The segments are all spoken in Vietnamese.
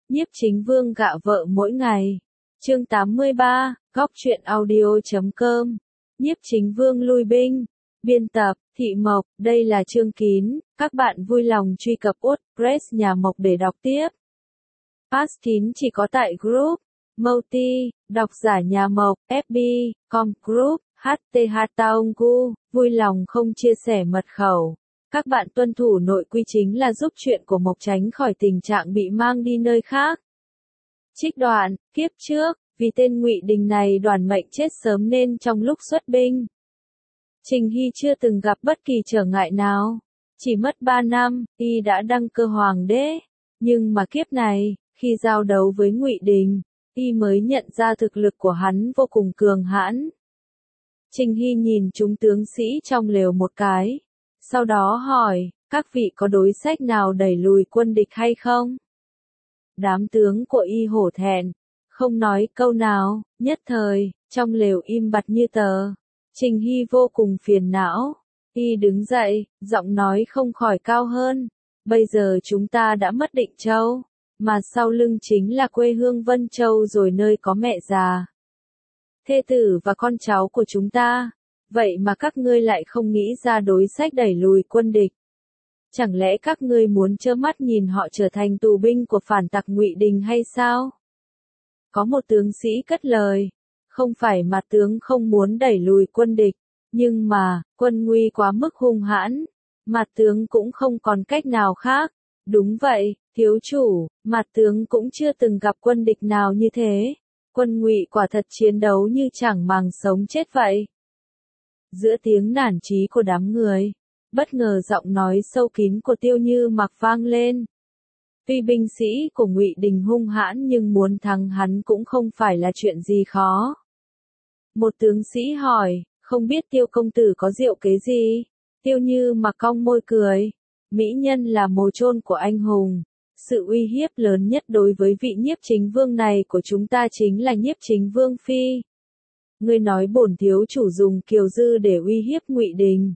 Nhiếp Chính Vương gạ vợ mỗi ngày. Chương 83, Góc truyện audio.com. Nhiếp Chính Vương lui binh. Biên tập, Thị Mộc, đây là chương kín, các bạn vui lòng truy cập WordPress nhà Mộc để đọc tiếp. Pass kín chỉ có tại group, Multi, độc giả nhà Mộc, FB, Com Group, HTH Taongu, vui lòng không chia sẻ mật khẩu. Các bạn tuân thủ nội quy chính là giúp chuyện của Mộc tránh khỏi tình trạng bị mang đi nơi khác. Trích đoạn, kiếp trước, vì tên Ngụy Đình này đoàn mệnh chết sớm nên trong lúc xuất binh, Trình Hy chưa từng gặp bất kỳ trở ngại nào. Chỉ mất 3 năm, y đã đăng cơ hoàng đế. Nhưng mà kiếp này, khi giao đấu với Ngụy Đình, y mới nhận ra thực lực của hắn vô cùng cường hãn. Trình Hy nhìn chúng tướng sĩ trong lều một cái. Sau đó hỏi, các vị có đối sách nào đẩy lùi quân địch hay không? Đám tướng của y hổ thẹn, không nói câu nào, nhất thời, trong lều im bặt như tờ. Trình Hy vô cùng phiền não. Y đứng dậy, giọng nói không khỏi cao hơn. Bây giờ chúng ta đã mất Định Châu, mà sau lưng chính là quê hương Vân Châu rồi nơi có mẹ già, thê tử và con cháu của chúng ta. Vậy mà các ngươi lại không nghĩ ra đối sách đẩy lùi quân địch. Chẳng lẽ các ngươi muốn trơ mắt nhìn họ trở thành tù binh của phản tặc Ngụy Đình hay sao? Có một tướng sĩ cất lời. Không phải mặt tướng không muốn đẩy lùi quân địch, nhưng mà, quân nguy quá mức hung hãn, mặt tướng cũng không còn cách nào khác. Đúng vậy, thiếu chủ, mặt tướng cũng chưa từng gặp quân địch nào như thế. Quân Ngụy quả thật chiến đấu như chẳng màng sống chết vậy. Giữa tiếng nản chí của đám người, bất ngờ giọng nói sâu kín của Tiêu Như Mặc vang lên. Tuy binh sĩ của Ngụy Đình hung hãn nhưng muốn thắng hắn cũng không phải là chuyện gì khó. Một tướng sĩ hỏi, không biết Tiêu công tử có diệu kế gì? Tiêu Như Mặc cong môi cười. Mỹ nhân là mồ chôn của anh hùng. Sự uy hiếp lớn nhất đối với vị Nhiếp Chính Vương này của chúng ta chính là Nhiếp Chính Vương phi. Ngươi nói bổn thiếu chủ dùng Kiều Dư để uy hiếp Ngụy Đình.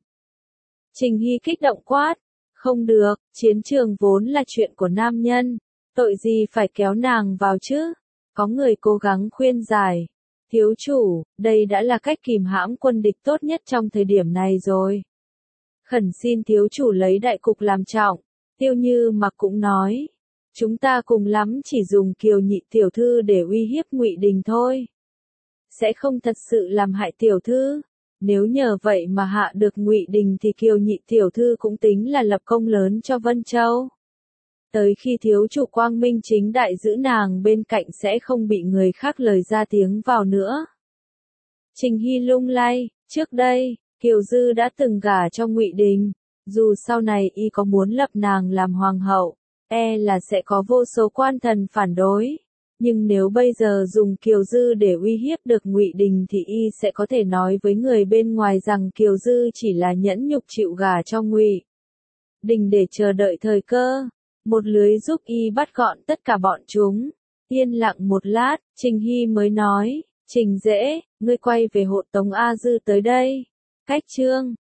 Trình Hy kích động quát. Không được, chiến trường vốn là chuyện của nam nhân. Tội gì phải kéo nàng vào chứ? Có người cố gắng khuyên giải. Thiếu chủ, đây đã là cách kìm hãm quân địch tốt nhất trong thời điểm này rồi. Khẩn xin thiếu chủ lấy đại cục làm trọng. Tiêu Như Mặc cũng nói. Chúng ta cùng lắm chỉ dùng Kiều nhị tiểu thư để uy hiếp Ngụy Đình thôi. Sẽ không thật sự làm hại tiểu thư. Nếu nhờ vậy mà hạ được Ngụy Đình thì Kiều nhị tiểu thư cũng tính là lập công lớn cho Vân Châu. Tới khi thiếu chủ quang minh chính đại giữ nàng bên cạnh sẽ không bị người khác lời ra tiếng vào nữa. Trình Hy lung lay, trước đây, Kiều Dư đã từng gả cho Ngụy Đình. Dù sau này y có muốn lập nàng làm hoàng hậu, là sẽ có vô số quan thần phản đối. Nhưng nếu bây giờ dùng Kiều Dư để uy hiếp được Ngụy Đình thì y sẽ có thể nói với người bên ngoài rằng Kiều Dư chỉ là nhẫn nhục chịu gả cho Ngụy Đình để chờ đợi thời cơ. Một lưới giúp y bắt gọn tất cả bọn chúng. Yên lặng một lát, Trình Hy mới nói, Trình Dễ, ngươi quay về hộ tống A Dư tới đây. Cách chương